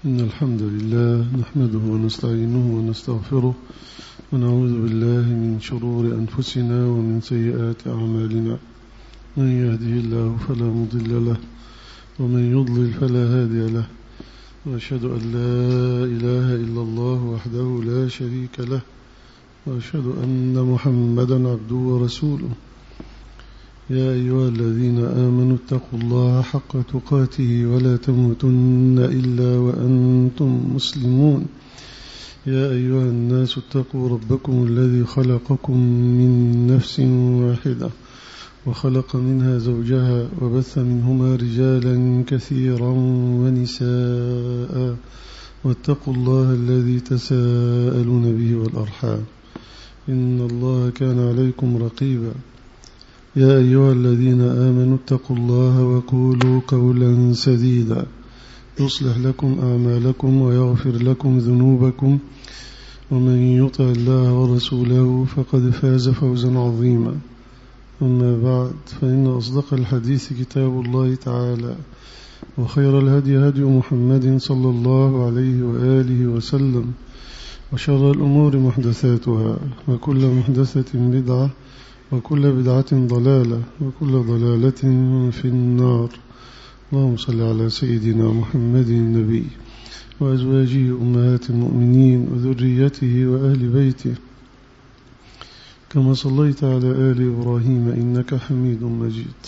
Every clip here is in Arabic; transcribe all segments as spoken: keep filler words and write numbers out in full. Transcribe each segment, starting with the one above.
إن الحمد لله نحمده ونستعينه ونستغفره ونعوذ بالله من شرور أنفسنا ومن سيئات أعمالنا. من يهده الله فلا مضل له ومن يضلل فلا هادي له، وأشهد أن لا إله إلا الله وحده لا شريك له، وأشهد أن محمدا عبده ورسوله. يا أيها الذين آمنوا اتقوا الله حق تقاته ولا تموتن إلا وأنتم مسلمون. يا أيها الناس اتقوا ربكم الذي خلقكم من نفس واحدة وخلق منها زوجها وبث منهما رجالا كثيرا ونساء، واتقوا الله الذي تساءلون به والأرحام إن الله كان عليكم رقيبا. يا أيها الذين آمنوا اتقوا الله وقولوا قولا سديدا يصلح لكم أعمالكم ويغفر لكم ذنوبكم، ومن يطع الله ورسوله فقد فاز فوزا عظيما. أما بعد، فإن أصدق الحديث كتاب الله تعالى، وخير الهدي هدي محمد صلى الله عليه وآله وسلم، وشر الأمور محدثاتها، وكل محدثة بدعة، وكل بدعة ضلالة، وكل ضلالة في النار. اللهم صل على سيدنا محمد النبي وأزواجه أمهات المؤمنين وذريته وأهل بيته كما صليت على آل إبراهيم إنك حميد مجيد.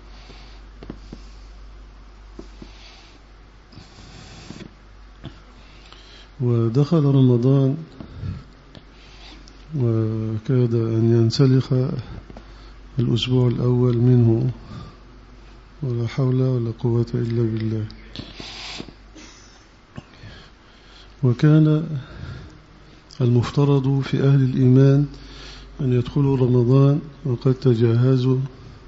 ودخل رمضان وكاد أن ينسلخ الأسبوع الأول منه، ولا حول ولا قوة إلا بالله. وكان المفترض في أهل الإيمان أن يدخلوا رمضان وقد تجهزوا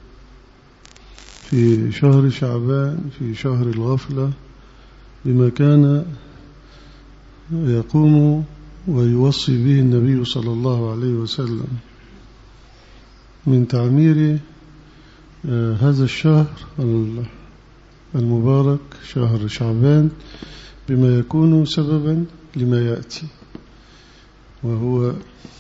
في شهر شعبان، في شهر الغفلة، بما كان يقوم ويوصي به النبي صلى الله عليه وسلم من تعمير هذا الشهر المبارك شهر شعبان بما يكون سببا لما يأتي، وهو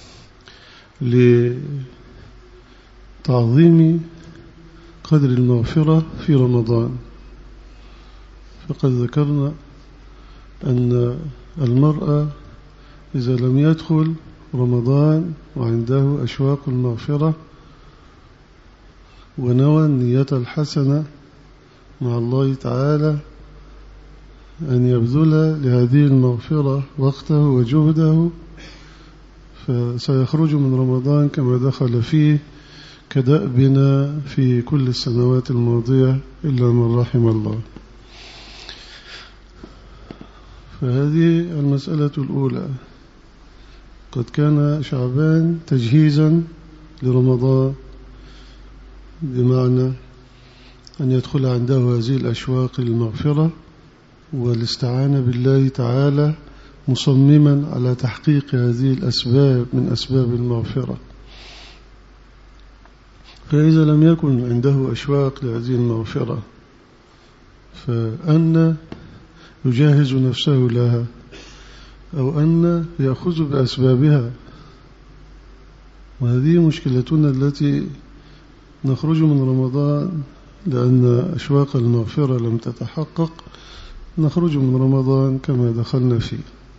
لتعظيم قدر المغفرة في رمضان. فقد ذكرنا أن المرأة إذا لم يدخل رمضان وعنده أشواق المغفرة ونوى النية الحسنة مع الله تعالى أن يبذل لهذه المغفرة وقته وجهده، فسيخرج من رمضان كما دخل فيه كدأبنا في كل السنوات الماضية إلا من رحم الله. فهذه المسألة الأولى. قد كان شعبان تجهيزا لرمضان، بمعنى أن يدخل عنده هذه الأشواق للمغفرة والاستعانة بالله تعالى مصمما على تحقيق هذه الأسباب من أسباب المغفرة. فإذا لم يكن عنده أشواق لهذه المغفرة فأن يجهز نفسه لها، أو أن يأخذ بأسبابها. وهذه مشكلتنا التي نخرج من رمضان لأن أشواق المغفرة لم تتحقق، نخرج من رمضان كما دخلنا فيه.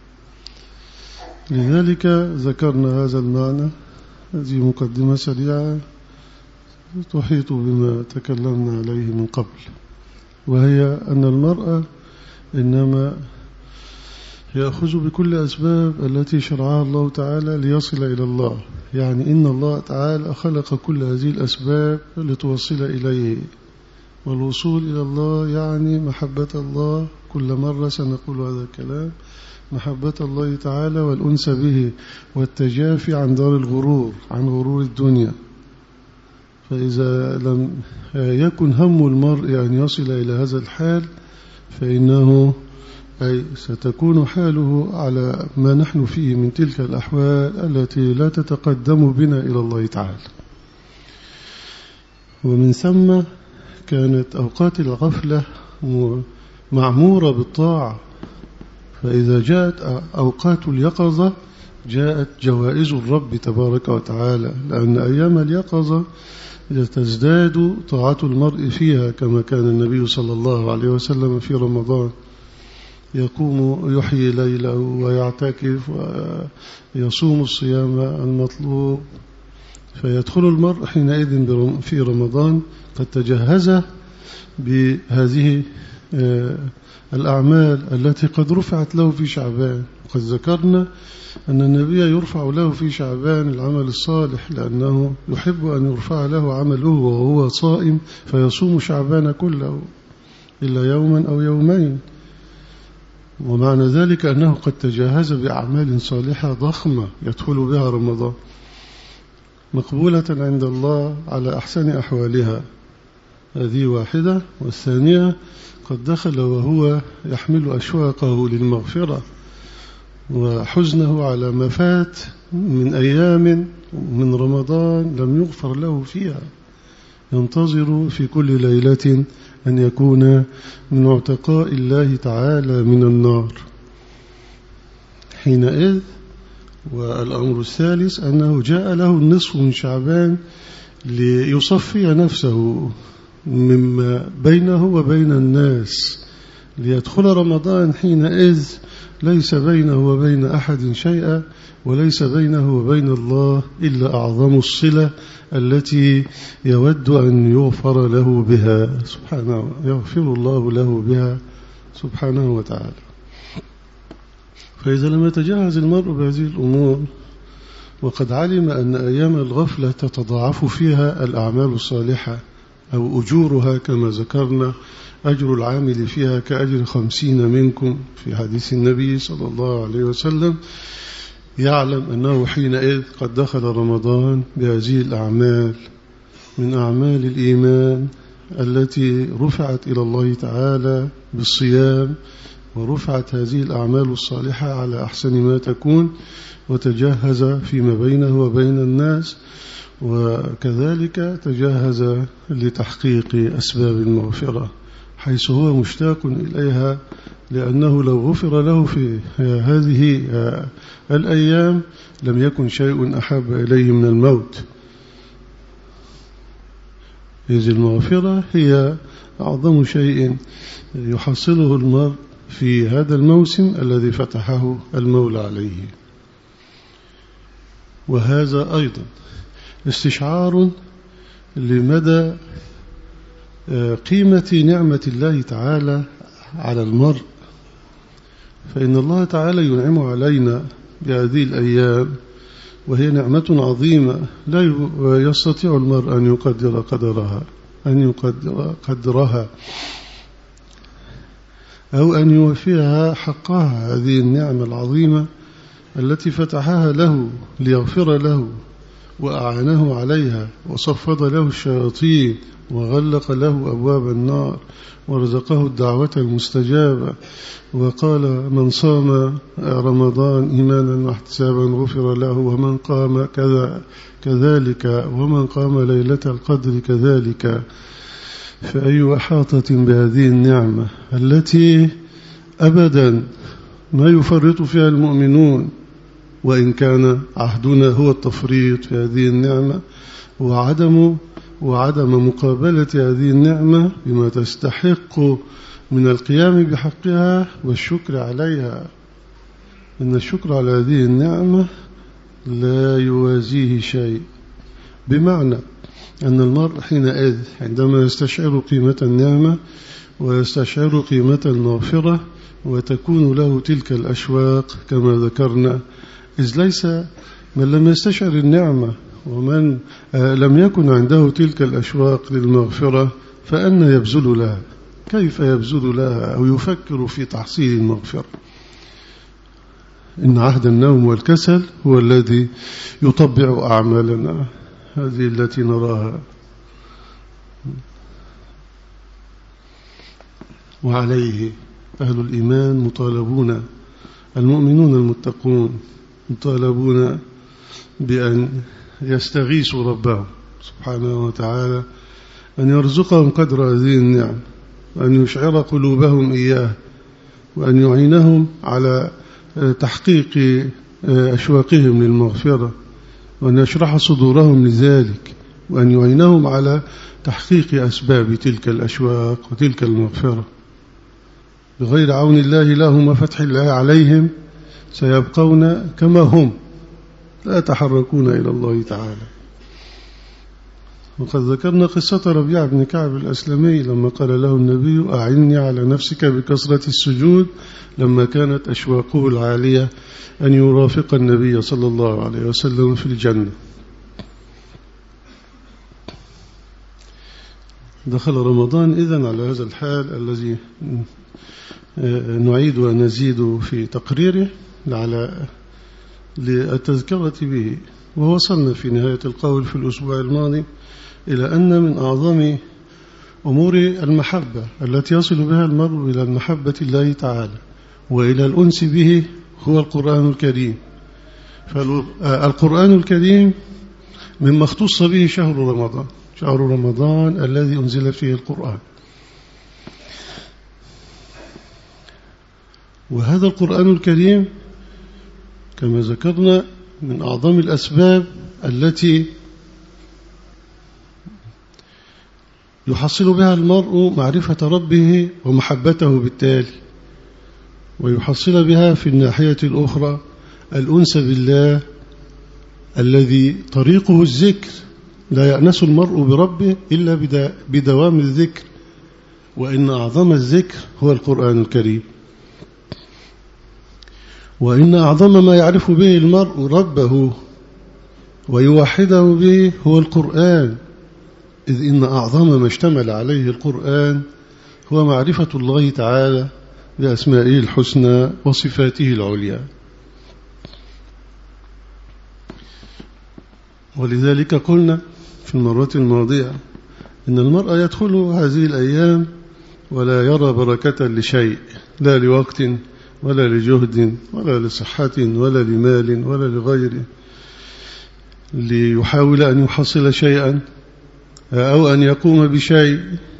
لذلك ذكرنا هذا المعنى. هذه مقدمة سريعة تحيط بما تكلمنا عليه من قبل، وهي أن المرأة إنما يأخذ بكل أسباب التي شرعها الله تعالى ليصل إلى الله. يعني إن الله تعالى خلق كل هذه الأسباب لتوصل إليه، والوصول إلى الله يعني محبة الله. كل مرة سنقول هذا الكلام، محبة الله تعالى والأنس به والتجافي عن دار الغرور، عن غرور الدنيا. فإذا لم يكن هم المرء أن يصل إلى هذا الحال فإنه أي ستكون حاله على ما نحن فيه من تلك الأحوال التي لا تتقدم بنا إلى الله تعالى. ومن ثم كانت أوقات الغفلة معمورة بالطاعة، فإذا جاءت أوقات اليقظة جاءت جوائز الرب تبارك وتعالى، لأن أيام اليقظة تزداد طاعة المرء فيها، كما كان النبي صلى الله عليه وسلم في رمضان يقوم يحيي ليله ويعتكف ويصوم الصيام المطلوب، فيدخل المرء حينئذ في رمضان قد تجهز بهذه الأعمال التي قد رفعت له في شعبان. وقد ذكرنا أن النبي يرفع له في شعبان العمل الصالح، لأنه يحب أن يرفع له عمله وهو صائم، فيصوم شعبان كله إلا يوما أو يومين. ومعنى ذلك أنه قد تجهز بأعمال صالحة ضخمة يدخل بها رمضان، مقبولة عند الله على أحسن أحوالها. هذه واحدة. والثانية قد دخل وهو يحمل أشواقه للمغفرة وحزنه على ما فات من أيام من رمضان لم يغفر له فيها، ينتظر في كل ليلة أن يكون من عتقاء الله تعالى من النار حينئذ. والأمر الثالث أنه جاء له النصف من شعبان ليصفي نفسه مما بينه وبين الناس، ليدخل رمضان حينئذ ليس بينه وبين أحد شيئا، وليس بينه وبين الله إلا أعظم الصلة التي يود أن يغفر له بها سبحانه، يغفر الله له بها سبحانه وتعالى. فإذا لم يتجهز المرء بهذه الأمور وقد علم أن أيام الغفلة تتضاعف فيها الأعمال الصالحة أو أجورها، كما ذكرنا أجر العامل فيها كأجر خمسين منكم في حديث النبي صلى الله عليه وسلم، يعلم أنه حينئذ قد دخل رمضان بهذه الأعمال من أعمال الإيمان التي رفعت إلى الله تعالى بالصيام، ورفعت هذه الأعمال الصالحة على أحسن ما تكون، وتجهز فيما بينه وبين الناس، وكذلك تجهز لتحقيق أسباب المغفرة حيث هو مشتاق إليها، لأنه لو غفر له في هذه الأيام لم يكن شيء أحب إليه من الموت. إذ المغفرة هي أعظم شيء يحصله المرء في هذا الموسم الذي فتحه المولى عليه. وهذا أيضا استشعار لمدى قيمة نعمة الله تعالى على المرء، فإن الله تعالى ينعم علينا بهذه الأيام وهي نعمة عظيمة لا يستطيع المرء أن يقدر قدرها أن يقدر قدرها أو أن يوفيها حقها. هذه النعمة العظيمة التي فتحها له ليغفر له وأعانه عليها وصفد له الشياطين وغلق له أبواب النار ورزقه الدعوة المستجابة، وقال من صام رمضان إيمانا واحتسابا غفر له، ومن قام كذا كذلك، ومن قام ليلة القدر كذلك. فأي إحاطة بهذه النعمة التي أبدا ما يفرط فيها المؤمنون، وإن كان عهدنا هو التفريط في هذه النعمة وعدم وعدم مقابلة هذه النعمة بما تستحق من القيام بحقها والشكر عليها. إن الشكر على هذه النعمة لا يوازيه شيء، بمعنى أن المرء حينئذ عندما يستشعر قيمة النعمة ويستشعر قيمة المغفرة وتكون له تلك الأشواق كما ذكرنا، إذ ليس من لم يستشعر النعمة ومن لم يكن عنده تلك الأشواق للمغفرة فأن يبذل لها، كيف يبذل لها أو يفكر في تحصيل المغفرة؟ إن عهد النوم والكسل هو الذي يطبع أعمالنا هذه التي نراها. وعليه أهل الإيمان مطالبون، المؤمنون المتقون مطالبون بأن يستغيثوا ربهم سبحانه وتعالى أن يرزقهم قدر هذه النعم، أن يشعر قلوبهم إياه وأن يعينهم على تحقيق أشواقهم للمغفرة، وأن يشرح صدورهم لذلك، وأن يعينهم على تحقيق أسباب تلك الأشواق وتلك المغفرة. بغير عون الله لهم وفتح الله عليهم سيبقون كما هم لا يتحركون إلى الله تعالى. وقد ذكرنا قصة ربيعة بن كعب الأسلمي لما قال له النبي أعني على نفسك بكثرة السجود، لما كانت أشواقه العالية أن يرافق النبي صلى الله عليه وسلم في الجنة. دخل رمضان إذن على هذا الحال الذي نعيد ونزيد في تقريره على للتذكرة به. ووصلنا في نهاية القول في الأسبوع الماضي إلى أن من أعظم أمور المحبة التي يصل بها المرء إلى المحبة الله تعالى وإلى الأنس به هو القرآن الكريم. فالقرآن الكريم مما اختص به شهر رمضان، شهر رمضان الذي أنزل فيه القرآن. وهذا القرآن الكريم كما ذكرنا من أعظم الأسباب التي يحصل بها المرء معرفة ربه ومحبته بالتالي، ويحصل بها في الناحية الأخرى الأنس بالله الذي طريقه الذكر. لا يأنس المرء بربه إلا بدوام الذكر، وإن أعظم الذكر هو القرآن الكريم، وإن أعظم ما يعرف به المرء ربه ويوحده به هو القرآن، إذ إن أعظم ما اشتمل عليه القرآن هو معرفة الله تعالى بأسمائه الحسنى وصفاته العليا. ولذلك قلنا في المرة الماضية إن المرء يدخل هذه الأيام ولا يرى بركة لشيء، لا لوقت ولا لجهد ولا لصحة ولا لمال ولا لغيره، ليحاول أن يحصل شيئا أو أن يقوم بشيء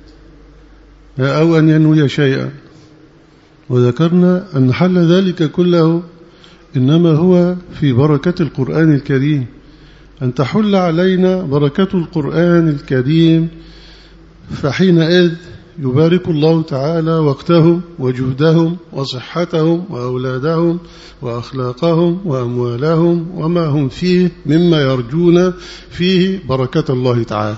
أو أن ينوي شيئا. وذكرنا أن حل ذلك كله إنما هو في بركة القرآن الكريم، أن تحل علينا بركة القرآن الكريم، فحينئذ يبارك الله تعالى وقتهم وجهدهم وصحتهم وأولادهم وأخلاقهم وأموالهم وما هم فيه مما يرجون فيه بركة الله تعالى.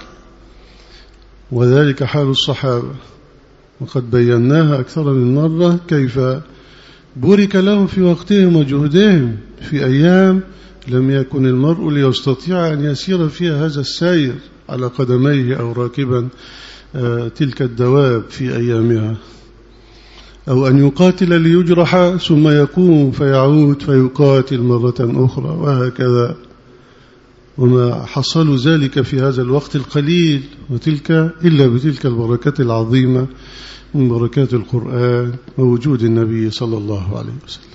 وذلك حال الصحابة، وقد بيناها أكثر من مرة كيف بورك لهم في وقتهم وجهدهم في أيام لم يكن المرء ليستطيع أن يسير فيها هذا السير على قدميه أو راكبا تلك الدواب في أيامها، أو أن يقاتل ليجرح ثم يقوم فيعود فيقاتل مرة أخرى، وهكذا. وما حصلوا ذلك في هذا الوقت القليل وتلك إلا بتلك البركات العظيمة من بركات القرآن ووجود النبي صلى الله عليه وسلم.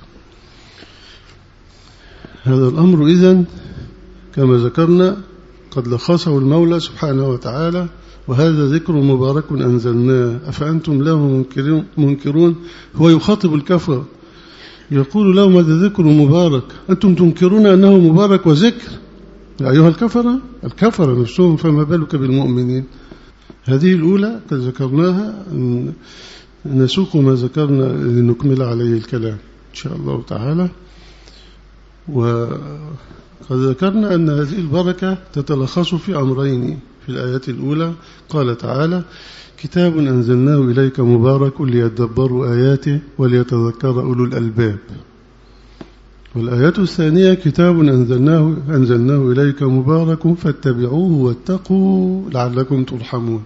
هذا الأمر إذن كما ذكرنا قد لخصه المولى سبحانه وتعالى: وهذا ذكر مبارك أنزلناه أفأنتم له منكرون. هو يخاطب الكفر يقول لهم هذا ذكر مبارك، أنتم تنكرون أنه مبارك وذكر يا أيها الكفرة الكفرة نفسهم، فما بالك بالمؤمنين. هذه الأولى قد ذكرناها، نسوق ما ذكرنا لنكمل عليه الكلام إن شاء الله تعالى. وقد ذكرنا أن هذه البركة تتلخص في أمرين. في الآية الأولى قال تعالى: كتاب أنزلناه إليك مبارك ليدبروا آياته وليتذكر أولو الألباب. والآية الثانية: كتاب أنزلناه, أنزلناه إليك مبارك فاتبعوه واتقوا لعلكم ترحمون.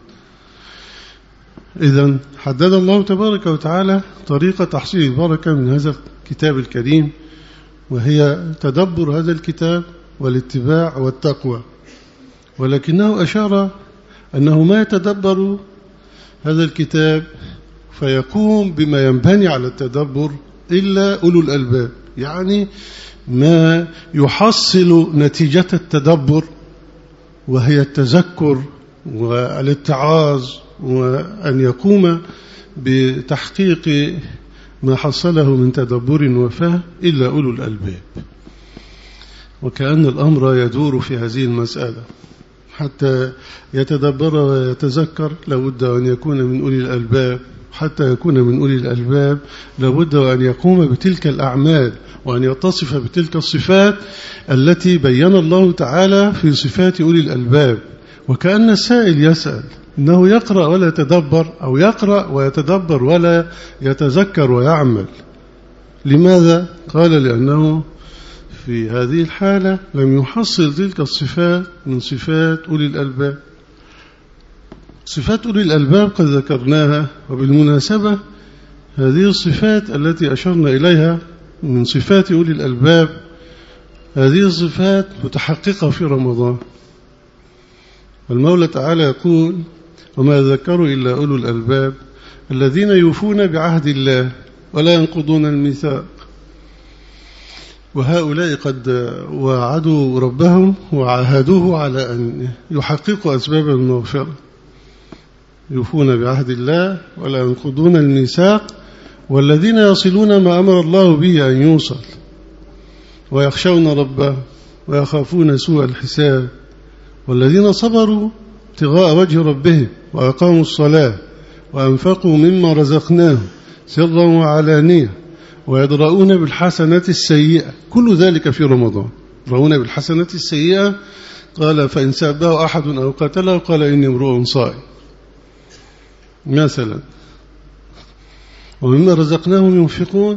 إذن حدد الله تبارك وتعالى طريقة تحصيل البركة من هذا الكتاب الكريم، وهي تدبر هذا الكتاب والاتباع والتقوى. ولكنه أشار أنه ما يتدبر هذا الكتاب فيقوم بما ينبني على التدبر إلا أولو الألباب، يعني ما يحصل نتيجة التدبر وهي التذكر والاتعاظ، وأن يقوم بتحقيق ما حصله من تدبر وفهم إلا أولو الألباب. وكأن الأمر يدور في هذه المسألة، حتى يتدبر ويتذكر لابد أن يكون من أولي الألباب، حتى يكون من أولي الألباب لابد أن يقوم بتلك الأعمال وأن يتصف بتلك الصفات التي بين الله تعالى في صفات أولي الألباب. وكأن السائل يسأل إنه يقرأ ولا يتدبر، أو يقرأ ويتدبر ولا يتذكر ويعمل. لماذا؟ قال لأنه في هذه الحالة لم يحصل تلك الصفات من صفات أولي الألباب. صفات أولي الألباب قد ذكرناها، وبالمناسبة هذه الصفات التي أشرنا إليها من صفات أولي الألباب هذه الصفات متحققة في رمضان. المولى تعالى يقول: وما يذكر إلا أولو الألباب الذين يوفون بعهد الله ولا ينقضون الميثاق. وهؤلاء قد وعدوا ربهم وعاهدوه على أن يحققوا أسباب المغفرة، يوفون بعهد الله ولا ينقضون الميثاق، والذين يصلون ما أمر الله به أن يوصل، ويخشون ربهم ويخافون سوء الحساب، والذين صبروا ابتغاء وجه ربهم وأقاموا الصلاة وأنفقوا مما رزقناهم سرا وعلانية ويدرؤون بالحسنة السيئة. كل ذلك في رمضان. يدرؤون بالحسنة السيئة، قال: فإن سابه أحد أو قتله قال: إني امرؤ صائم مثلا. ومما رزقناهم ينفقون.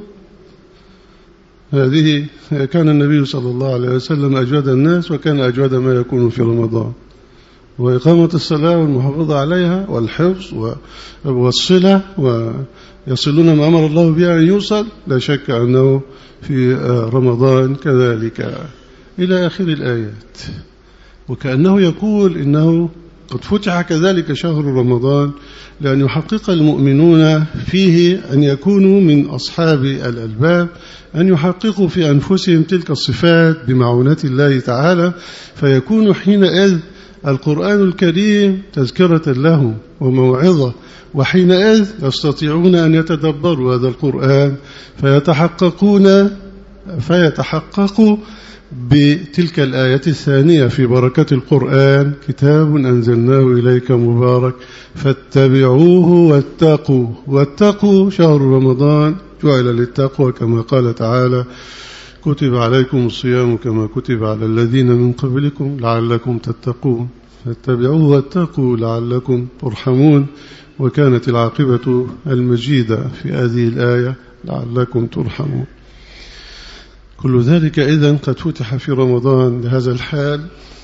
هذه كان النبي صلى الله عليه وسلم أجود الناس، وكان أجود ما يكون في رمضان. وإقامة الصلاة والمحافظة عليها والحفظ والصلة ويصلون ما أمر الله بها أن يوصل، لا شك أنه في رمضان كذلك إلى آخر الآيات. وكأنه يقول إنه قد فتح كذلك شهر رمضان لأن يحقق المؤمنون فيه أن يكونوا من أصحاب الألباب، أن يحققوا في أنفسهم تلك الصفات بمعونة الله تعالى، فيكون حينئذ القرآن الكريم تذكرة لهم وموعظة، وحينئذ يستطيعون أن يتدبروا هذا القرآن فيتحققون فيتحققوا بتلك الآية الثانية في بركة القرآن: كتاب أنزلناه إليك مبارك فاتبعوه واتقوا. واتقوا شهر رمضان جعل للتقوى، كما قال تعالى: كتب عليكم الصيام كما كتب على الذين من قبلكم لعلكم تتقون. فاتبعوه واتقوا لعلكم ترحمون. وكانت العاقبة المجيدة في هذه الآية: لعلكم ترحمون. كل ذلك إذن قد فتح في رمضان لهذا الحال.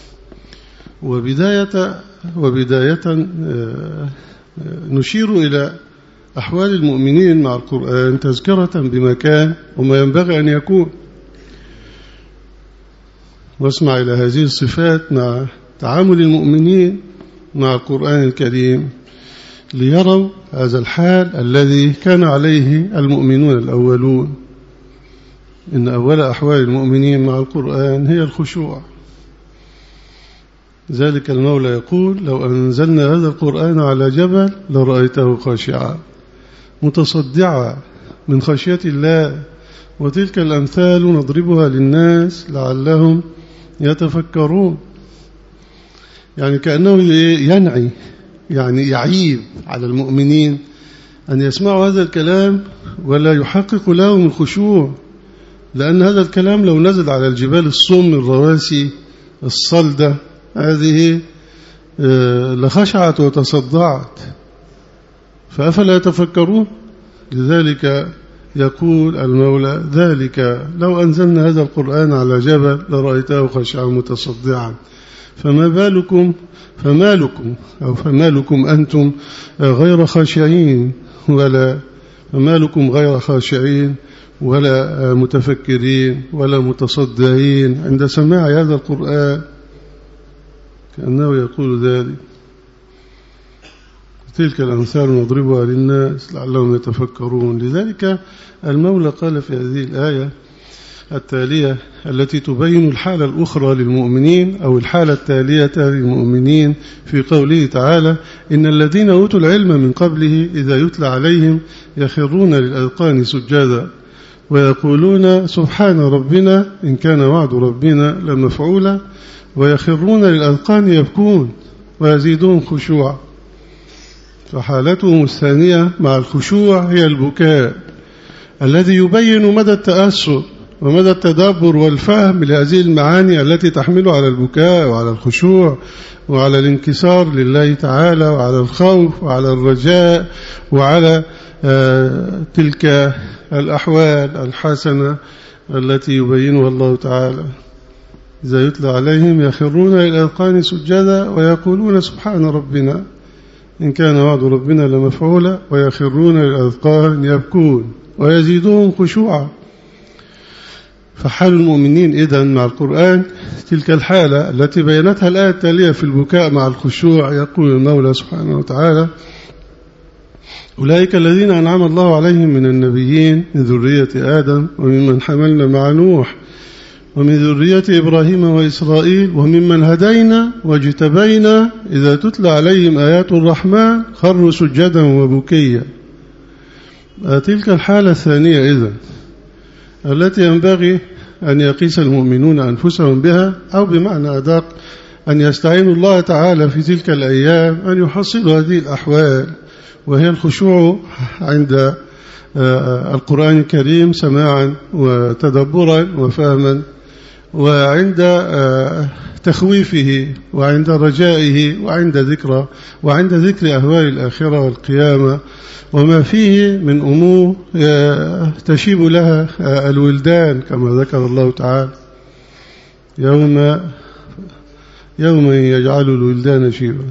وبداية وبداية نشير إلى أحوال المؤمنين مع القرآن تذكرة بما كان وما ينبغي أن يكون. واسمع إلى هذه الصفات مع تعامل المؤمنين مع القرآن الكريم ليروا هذا الحال الذي كان عليه المؤمنون الأولون. إن أول أحوال المؤمنين مع القرآن هي الخشوع. ذلك المولى يقول: لو أنزلنا هذا القرآن على جبل لرأيته خاشعا متصدعا من خشية الله. وتلك الأمثال نضربها للناس لعلهم يتفكرون. يعني كأنه ينعي، يعني يعيب على المؤمنين أن يسمعوا هذا الكلام ولا يحقق لهم الخشوع، لأن هذا الكلام لو نزل على الجبال الصم الرواسي الصلدة هذه لخشعت وتصدعت، فأفلا يتفكرون؟ لذلك يقول المولى: ذلك لو أنزلنا هذا القرآن على جبل لرأيته خاشعا متصدعا. فما بالكم فما لكم أو فما لكم أنتم غير خاشعين ولا فما لكم غير خاشعين ولا متفكرين ولا متصدعين عند سماع هذا القرآن. كأنه يقول ذلك: تلك الأمثال نضربها للناس لعلهم يتفكرون. لذلك المولى قال في هذه الآية: التالية التي تبين الحالة الأخرى للمؤمنين أو الحالة التالية للمؤمنين في قوله تعالى: إن الذين أوتوا العلم من قبله إذا يتلى عليهم يخرون للأذقان سجدا ويقولون سبحان ربنا إن كان وعد ربنا لمفعولا ويخرون للأذقان يبكون ويزيدون خشوعا. فحالتهم الثانية مع الخشوع هي البكاء الذي يبين مدى التأثر ومدى التدبر والفهم لهذه المعاني التي تحمل على البكاء وعلى الخشوع وعلى الانكسار لله تعالى وعلى الخوف وعلى الرجاء وعلى آه تلك الأحوال الحسنة التي يبينها الله تعالى. إذا يتلى عليهم يخرون للأذقان سجدا ويقولون سبحان ربنا إن كان وعد ربنا لمفعولا ويخرون للأذقان يبكون ويزيدون خشوعا. فحال المؤمنين إذن مع القرآن تلك الحالة التي بينتها الآية التالية في البكاء مع الخشوع. يقول المولى سبحانه وتعالى: أولئك الذين أنعم الله عليهم من النبيين من ذرية آدم وممن حملنا مع نوح ومن ذرية إبراهيم وإسرائيل وممن هدينا واجتبينا إذا تتلى عليهم آيات الرحمن خروا سجدا وبكيا. تلك الحالة الثانية إذن التي ينبغي أن يقيس المؤمنون أنفسهم بها، أو بمعنى أدق أن يستعينوا الله تعالى في تلك الأيام أن يحصلوا هذه الأحوال، وهي الخشوع عند القرآن الكريم سماعا وتدبرا وفهما، وعند تخويفه وعند رجائه وعند ذكر وعند ذكر أهوال الآخرة والقيامة وما فيه من أمور تشيب لها الولدان كما ذكر الله تعالى: يوم يوم يجعل الولدان شيبا.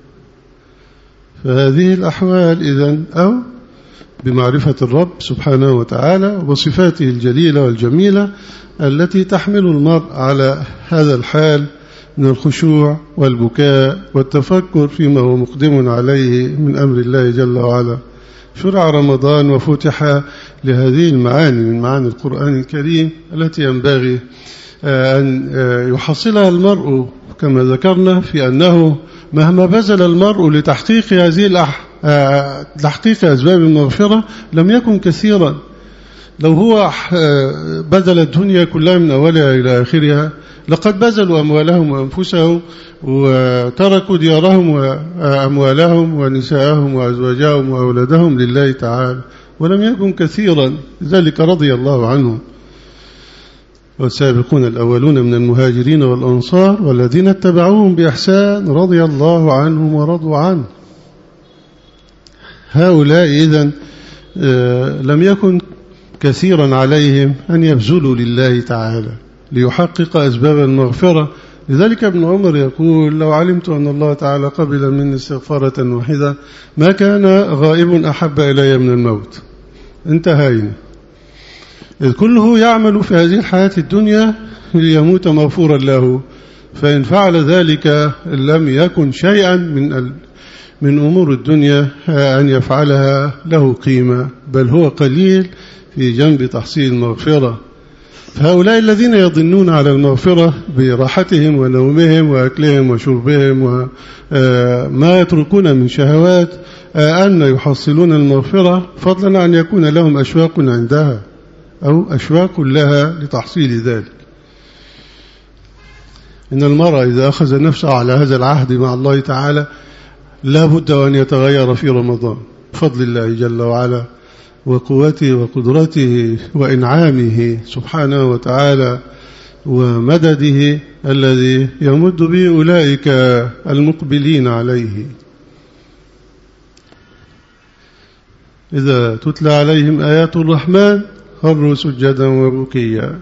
فهذه الأحوال إذن أو بمعرفة الرب سبحانه وتعالى وصفاته الجليلة والجميلة التي تحمل المرء على هذا الحال من الخشوع والبكاء والتفكر فيما هو مقدم عليه من أمر الله جل وعلا. شرع رمضان وفتح لهذه المعاني من معاني القرآن الكريم التي ينبغي أن يحصلها المرء كما ذكرنا، في أنه مهما بذل المرء لتحقيق هذه الأح... تحقيق أسباب المغفرة لم يكن كثيرا. لو هو بذل الدنيا كلها من أولها إلى آخرها لقد بذلوا أموالهم وأنفسهم وتركوا ديارهم وأموالهم ونساءهم وأزواجهم وأولادهم لله تعالى، ولم يكن كثيرا، ذلك رضي الله عنهم. والسابقون الأولون من المهاجرين والأنصار والذين اتبعوهم بإحسان رضي الله عنهم ورضوا عنه. هؤلاء إذن لم يكن كثيرا عليهم أن يبذلوا لله تعالى ليحقق أسباب المغفرة. لذلك ابن عمر يقول: لو علمت أن الله تعالى قبل مني استغفارة واحدة ما كان غائب أحب إلي من الموت. انتهينا. إذ كله يعمل في هذه الحياة الدنيا ليموت مغفورا له، فإن فعل ذلك لم يكن شيئا من من أمور الدنيا أن يفعلها له قيمة، بل هو قليل في جنب تحصيل المغفرة. فهؤلاء الذين يظنون على المغفرة براحتهم ونومهم وأكلهم وشربهم وما يتركون من شهوات أن يحصلون المغفرة، فضلا عن يكون لهم أشواق عندها أو أشواق لها لتحصيل ذلك. إن المرء إذا أخذ نفسه على هذا العهد مع الله تعالى لا بد أن يتغير في رمضان بفضل الله جل وعلا وقوته وقدرته وإنعامه سبحانه وتعالى ومدده الذي يمد به أولئك المقبلين عليه. إذا تتلى عليهم آيات الرحمن خروا سجدا وبكيا.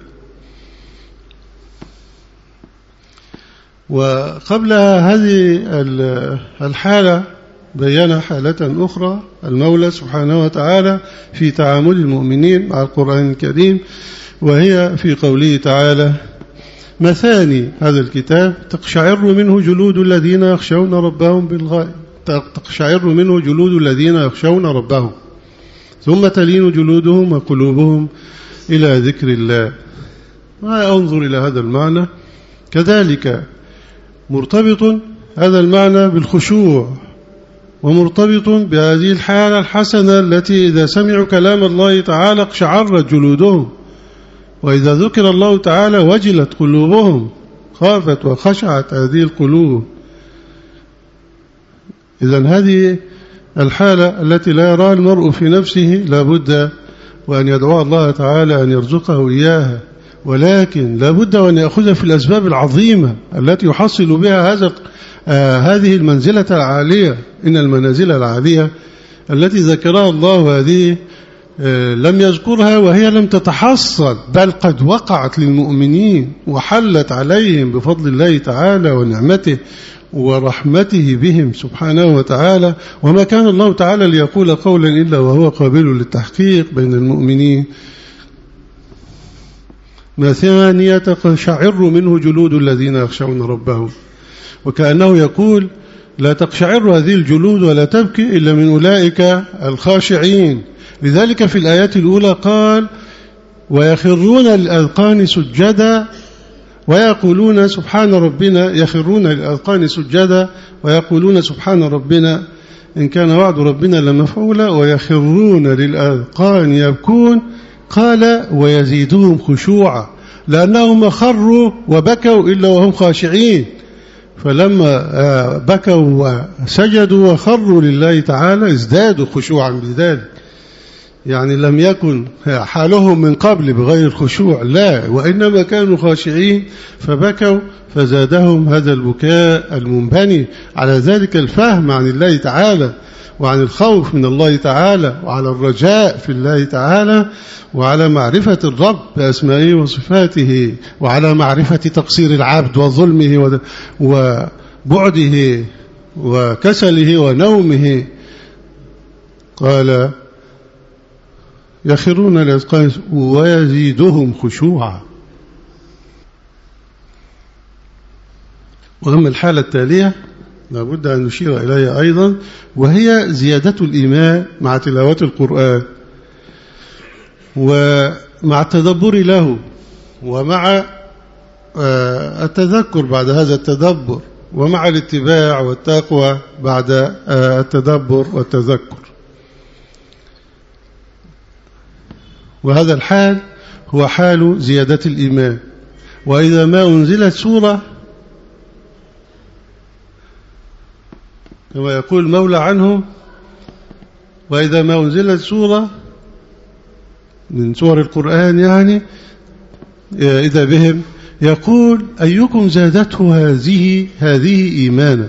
وقبل هذه الحالة بيّن حالة أخرى المولى سبحانه وتعالى في تعامل المؤمنين مع القرآن الكريم، وهي في قوله تعالى: مثاني هذا الكتاب تقشعر منه جلود الذين يخشون ربهم بالغيب تقشعر منه جلود الذين يخشون ربهم ثم تلين جلودهم وقلوبهم إلى ذكر الله. انظر إلى هذا المعنى. كذلك مرتبط هذا المعنى بالخشوع، ومرتبط بهذه الحالة الحسنة التي إذا سمعوا كلام الله تعالى اقشعرت جلودهم، وإذا ذكر الله تعالى وجلت قلوبهم، خافت وخشعت هذه القلوب. إذن هذه الحالة التي لا يراها المرء في نفسه لابد وأن يدعو الله تعالى أن يرزقه إياها، ولكن لابد وأن يأخذ في الأسباب العظيمة التي يحصل بها هذا آه هذه المنزلة العالية. إن المنازل العالية التي ذكرها الله هذه آه لم يذكرها وهي لم تتحصل، بل قد وقعت للمؤمنين وحلت عليهم بفضل الله تعالى ونعمته ورحمته بهم سبحانه وتعالى. وما كان الله تعالى ليقول قولا إلا وهو قابل للتحقيق بين المؤمنين. مثانية تقشعر منه جلود الذين يخشون ربهم، وكأنه يقول لا تقشعر هذه الجلود ولا تبكي إلا من أولئك الخاشعين. لذلك في الآيات الأولى قال ويخرون للأذقان سجدا ويقولون سبحان ربنا، يخرون للأذقان سجدا ويقولون سبحان ربنا إن كان وعد ربنا لمفعولا، ويخرون للأذقان يبكون. قال ويزيدهم خشوعا، لأنهم خروا وبكوا إلا وهم خاشعين، فلما بكوا وسجدوا وخروا لله تعالى ازدادوا خشوعا بذلك. يعني لم يكن حالهم من قبل بغير الخشوع، لا، وإنما كانوا خاشعين فبكوا فزادهم هذا البكاء المنبني على ذلك الفهم عن الله تعالى، وعن الخوف من الله تعالى، وعلى الرجاء في الله تعالى، وعلى معرفة الرب بأسمائه وصفاته، وعلى معرفة تقصير العبد وظلمه وبعده وكسله ونومه. قال يخرون للأذقان ويزيدهم خشوعا. وأما الحالة التالية لابد أن نشير إليها أيضا، وهي زيادة الإيمان مع تلاوة القرآن ومع التدبر له، ومع التذكر بعد هذا التدبر، ومع الاتباع والتقوى بعد التدبر والتذكر. وهذا الحال هو حال زيادة الإيمان. وإذا ما أنزلت سورة كما يقول المولى عنهم، وإذا ما أنزلت سورة من سور القرآن يعني إذا بهم يقول أيكم زادته هذه هذه إيمانا،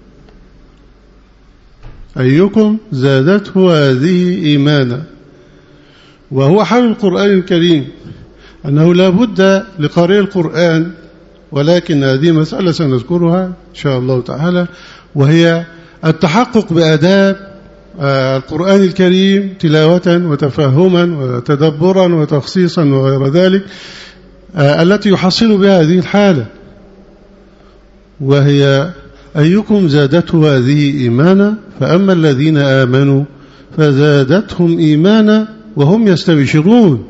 أيكم زادته هذه إيمانا. وهو حال القرآن الكريم أنه لا بد لقارئ القرآن، ولكن هذه مسألة سنذكرها إن شاء الله تعالى، وهي التحقق بآداب القرآن الكريم تلاوة وتفهما وتدبرا وتخصيصا وغير ذلك، التي يحصل بها هذه الحالة، وهي أيكم زادته هذه إيمانا. فأما الذين آمنوا فزادتهم إيمانا وهم يستبشرون.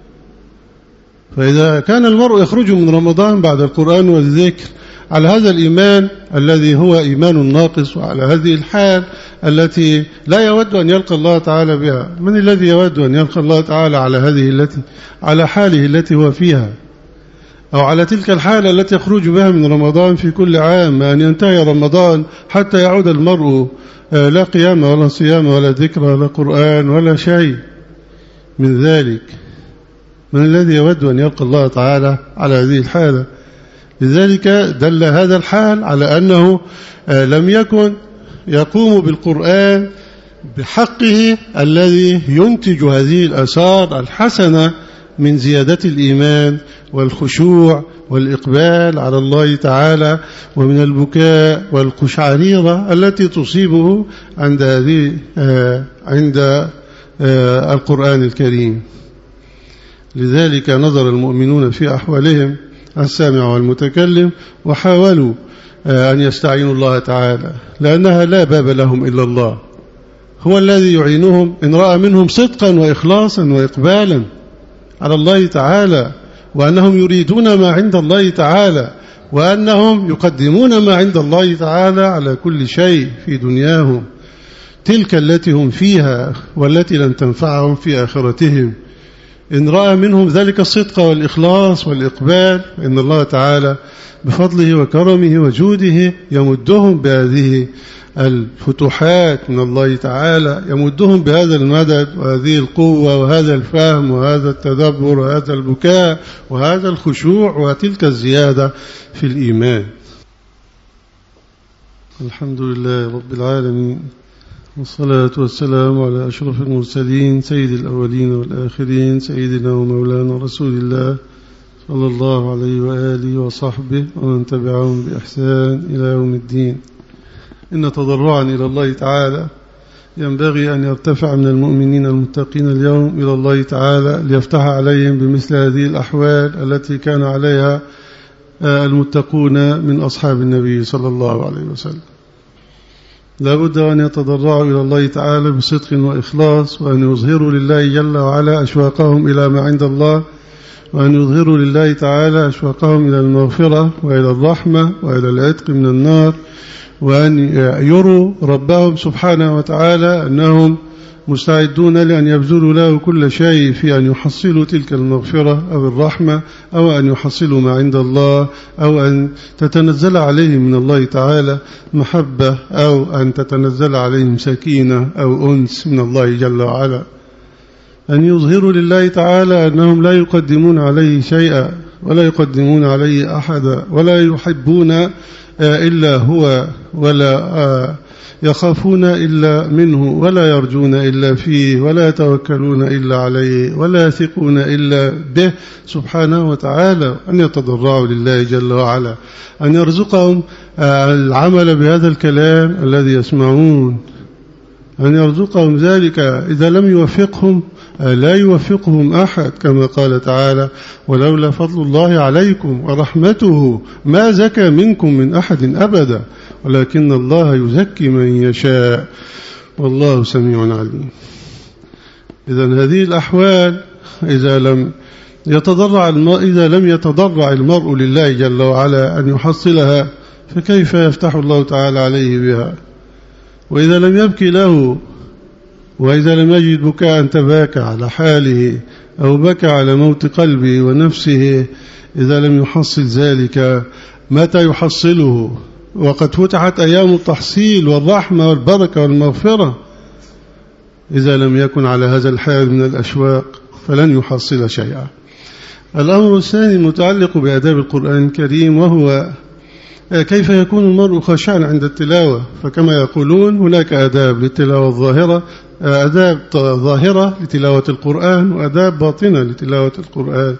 فإذا كان المرء يخرج من رمضان بعد القرآن والذكر على هذا الإيمان الذي هو إيمان ناقص، وعلى هذه الحال التي لا يود أن يلقى الله تعالى بها، من الذي يود أن يلقى الله تعالى على هذه التي على حاله التي هو فيها، أو على تلك الحالة التي يخرج بها من رمضان في كل عام، أن ينتهي رمضان حتى يعود المرء لا قيام ولا صيام ولا ذكر ولا قرآن ولا شيء من ذلك؟ من الذي يود أن يلقى الله تعالى على هذه الحالة؟ لذلك دل هذا الحال على أنه لم يكن يقوم بالقرآن بحقه الذي ينتج هذه الآثار الحسنة من زيادة الإيمان والخشوع والإقبال على الله تعالى، ومن البكاء والقشعريرة التي تصيبه عند هذه عند القرآن الكريم. لذلك نظر المؤمنون في أحوالهم السامع والمتكلم وحاولوا أن يستعينوا الله تعالى، لأنها لا باب لهم إلا الله، هو الذي يعينهم إن رأى منهم صدقا وإخلاصا وإقبالا على الله تعالى وأنهم يريدون ما عند الله تعالى، وأنهم يقدمون ما عند الله تعالى على كل شيء في دنياهم، تلك التي هم فيها والتي لن تنفعهم في آخرتهم. إن رأى منهم ذلك الصدق والإخلاص والإقبال، إن الله تعالى بفضله وكرمه وجوده يمدهم بهذه الفتوحات من الله تعالى، يمدهم بهذا المدد وهذه القوة وهذا الفهم وهذا التدبر وهذا البكاء وهذا الخشوع وتلك الزيادة في الإيمان. الحمد لله رب العالمين، والصلاة والسلام على أشرف المرسلين سيد الأولين والآخرين، سيدنا ومولانا رسول الله صلى الله عليه وآله وصحبه ومن تبعهم بإحسان إلى يوم الدين. إن تضرعا إلى الله تعالى ينبغي أن يرتفع من المؤمنين المتقين اليوم إلى الله تعالى ليفتح عليهم بمثل هذه الأحوال التي كان عليها المتقون من أصحاب النبي صلى الله عليه وسلم. لا بد أن يتضرعوا إلى الله تعالى بصدق وإخلاص، وأن يظهروا لله جل وعلا أشواقهم إلى ما عند الله، وأن يظهروا لله تعالى أشواقهم إلى المغفرة وإلى الرحمة وإلى العتق من النار، وأن يروا ربهم سبحانه وتعالى أنهم مستعدون لأن يبذلوا له كل شيء في أن يحصلوا تلك المغفرة أو الرحمة، أو أن يحصلوا ما عند الله، أو أن تتنزل عليهم من الله تعالى محبة، أو أن تتنزل عليهم سكينة أو أنس من الله جل وعلا. أن يظهروا لله تعالى أنهم لا يقدمون عليه شيئا ولا يقدمون عليه أحدا، ولا يحبون إلا هو، ولا يخافون إلا منه، ولا يرجون إلا فيه، ولا يتوكلون إلا عليه، ولا يثقون إلا به سبحانه وتعالى. أن يتضرعوا لله جل وعلا، أن يرزقهم العمل بهذا الكلام الذي يسمعون، أن يرزقهم ذلك. إذا لم يوفقهم لا يوفقهم أحد، كما قال تعالى: ولولا فضل الله عليكم ورحمته ما زكى منكم من أحد أبدا ولكن الله يزكي من يشاء والله سميع عليم. إذن هذه الأحوال إذا لم يتضرع المرء إذا لم يتضرع المرء لله جل وعلا أن يحصلها، فكيف يفتح الله تعالى عليه بها؟ وإذا لم يبكي له، وإذا لم يجد بكاء تباكى على حاله أو بكى على موت قلبه ونفسه، إذا لم يحصل ذلك متى يحصله؟ وقد فتحت أيام التحصيل والرحمة والبركة والمغفرة. إذا لم يكن على هذا الحال من الأشواق فلن يحصل شيئا. الأمر الثاني متعلق بآداب القرآن الكريم، وهو كيف يكون المرء خاشعا عند التلاوة. فكما يقولون هناك آداب للتلاوة الظاهرة، آداب ظاهرة لتلاوة القرآن، وآداب باطنة لتلاوة القرآن.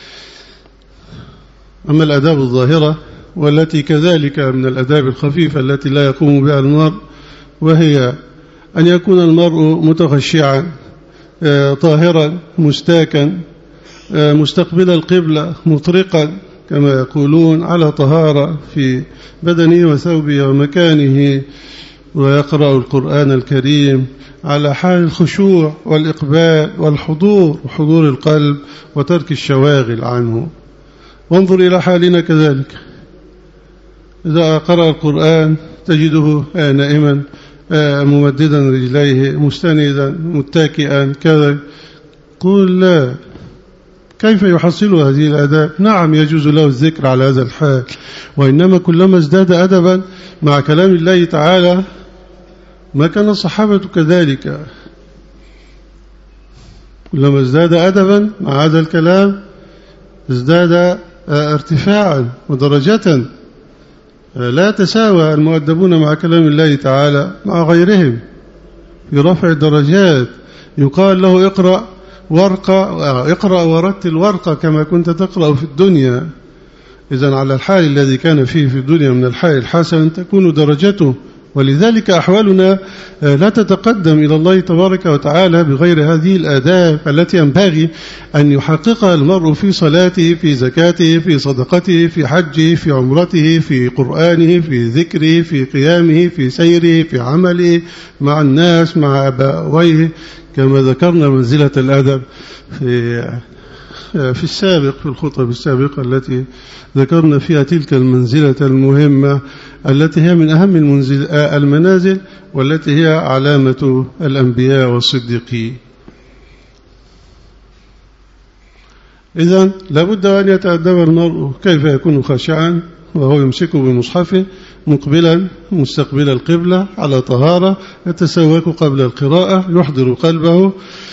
أما الآداب الظاهرة والتي كذلك من الآداب الخفيفة التي لا يقوم بها المرء، وهي أن يكون المرء متخشعا طاهرا مستاكا مستقبل القبلة مطرقا، كما يقولون على طهارة في بدنه وثوبه ومكانه، ويقرأ القرآن الكريم على حال الخشوع والإقبال والحضور وحضور القلب وترك الشواغل عنه. وانظر إلى حالنا كذلك، إذا قرأ القرآن تجده نائما ممددا رجليه مستندا متكئا كذا. قل لا، كيف يحصل هذه الآداب؟ نعم يجوز له الذكر على هذا الحال، وإنما كلما ازداد أدبا مع كلام الله تعالى ما كان الصحابة كذلك، كلما ازداد أدبا مع هذا الكلام ازداد ارتفاعا ودرجة. لا تساوى المؤدبون مع كلام الله تعالى مع غيرهم في رفع الدرجات. يقال له اقرأ ورقة، اقرأ ورتل ورقة كما كنت تقرأ في الدنيا. إذن على الحال الذي كان فيه في الدنيا من الحال الحسن تكون درجته. ولذلك أحوالنا لا تتقدم إلى الله تبارك وتعالى بغير هذه الآداب التي ينبغي أن يحققها المرء في صلاته، في زكاته، في صدقته، في حجه، في عمرته، في قرآنه، في ذكره، في قيامه، في سيره، في عمله مع الناس، مع أبويه، كما ذكرنا منزلة الأدب في في السابق في الخطب السابقة التي ذكرنا فيها تلك المنزلة المهمة التي هي من أهم المنزل المنازل والتي هي علامة الأنبياء والصديقين. إذن لابد أن يتأدب المرء كيف يكون خاشعا وهو يمسك بمصحفه مقبلا مستقبل القبلة على طهارة، يتسوق قبل القراءة، يحضر قلبه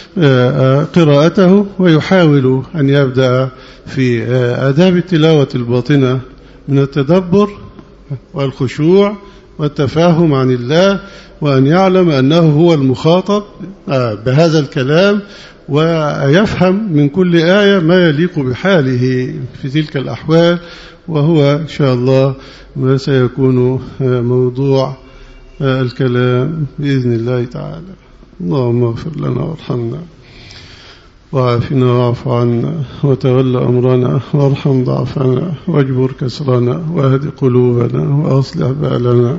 قراءته، ويحاول أن يبدأ في آداب التلاوة الباطنة من التدبر والخشوع والتفاهم عن الله، وأن يعلم أنه هو المخاطب بهذا الكلام، ويفهم من كل آية ما يليق بحاله في تلك الأحوال، وهو إن شاء الله ما سيكون موضوع الكلام بإذن الله تعالى. اللهم اغفر لنا وارحمنا وعافنا واعف عنا وتول أمرنا وارحم ضعفنا واجبر كسرنا واهد قلوبنا وأصلح بالنا.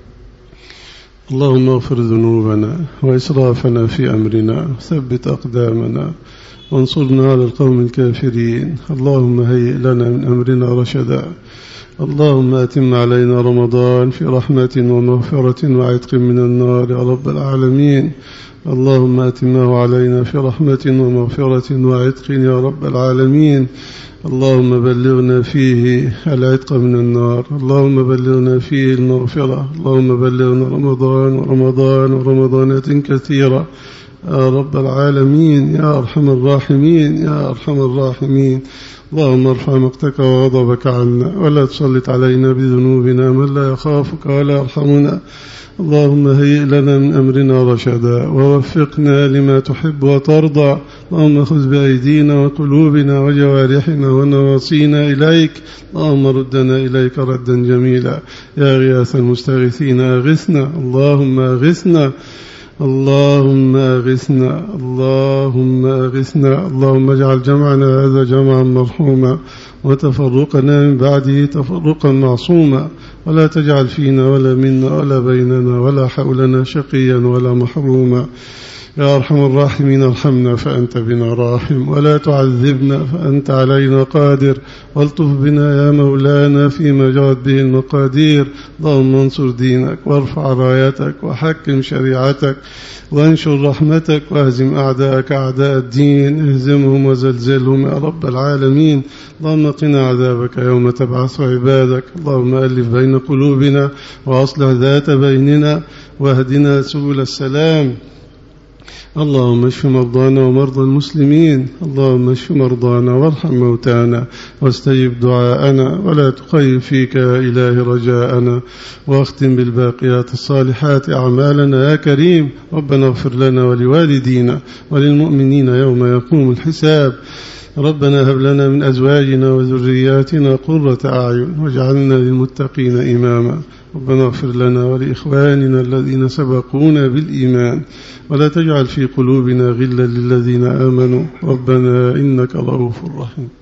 اللهم اغفر ذنوبنا وإسرافنا في أمرنا ثبت أقدامنا وانصرنا على القوم الكافرين. اللهم هيئ لنا من أمرنا رشدا. اللهم أتم علينا رمضان في رحمة ومغفرة وعتق من النار يا رب العالمين. اللهم أتمه علينا في رحمة ومغفرة وعتق يا رب العالمين. اللهم بلغنا فيه العتق من النار، اللهم بلغنا فيه المغفرة، اللهم بلغنا رمضان ورمضان ورمضانات كثيرة يا رب العالمين يا أرحم الراحمين يا أرحم الراحمين. اللهم ارفع مقتك وغضبك عنا ولا تسلط علينا بذنوبنا من لا يخافك ولا يرحمنا. اللهم هيئ لنا من أمرنا رشدا ووفقنا لما تحب وترضى. اللهم خذ بأيدينا وقلوبنا وجوارحنا ونواصينا إليك. اللهم ردنا إليك ردا جميلا يا غياث المستغيثين أغثنا. اللهم أغثنا اللهم أغثنا اللهم أغثنا. اللهم اجعل جمعنا هذا جمعا مرحوما وتفرقنا من بعده تفرقا معصوما، ولا تجعل فينا ولا منا ولا بيننا ولا حولنا شقيا ولا محروما. يا أرحم الراحمين ارحمنا فأنت بنا راحم، ولا تعذبنا فأنت علينا قادر، والطف بنا يا مولانا فيما جرت به المقادير. اللهم انصر دينك وارفع رايتك وحكم شريعتك وانشر رحمتك واهزم أعداءك أعداء الدين، اهزمهم وزلزلهم يا رب العالمين. اللهم قنا عذابك يوم تبعث عبادك. اللهم ألف بين قلوبنا وأصلح ذات بيننا واهدنا سبل السلام. اللهم اشف مرضانا ومرضى المسلمين. اللهم اشف مرضانا وارحم موتانا واستجب دعاءنا، ولا تخيب فيك يا إله رجاءنا، واختم بالباقيات الصالحات أعمالنا يا كريم. ربنا اغفر لنا ولوالدينا وللمؤمنين يوم يقوم الحساب. ربنا هب لنا من أزواجنا وذرياتنا قرة أعين واجعلنا للمتقين إماما. ربنا اغفر لنا ولإخواننا الذين سبقونا بالإيمان، ولا تجعل في قلوبنا غلا للذين آمنوا. ربنا إنك رؤوف رحيم.